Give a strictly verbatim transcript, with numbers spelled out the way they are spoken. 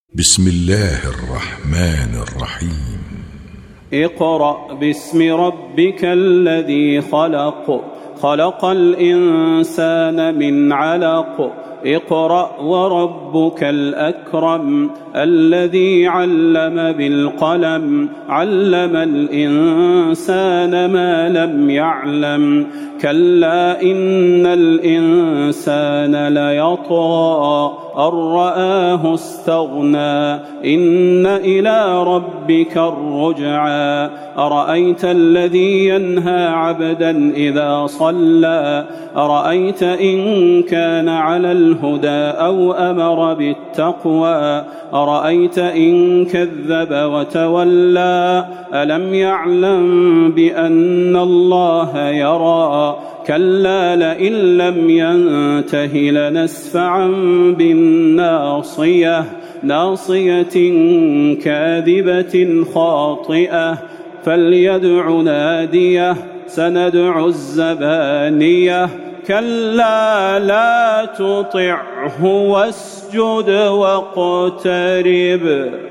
بسم الله الرحمن الرحيم. اقرأ باسم ربك الذي خلق خلق الإنسان من علق اقرأ وربك الأكرم الذي علم بالقلم علم الإنسان ما لم يعلم كلا إن الإنسان ليطغى أن رآه استغنى إن إلى ربك الرجعى أرأيت الذي ينهى عبدا إذا صلى أرأيت إن كان على الهدى أو أمر بالتقوى أرأيت إن كذب وتولى ألم يعلم بأن الله يرى كلا لئن لم ينته لنسفعا بالناصية ناصية كاذبة خاطئة فليدع ناديه سندع الزبانية كلا لا تطعه واسجد واقترب.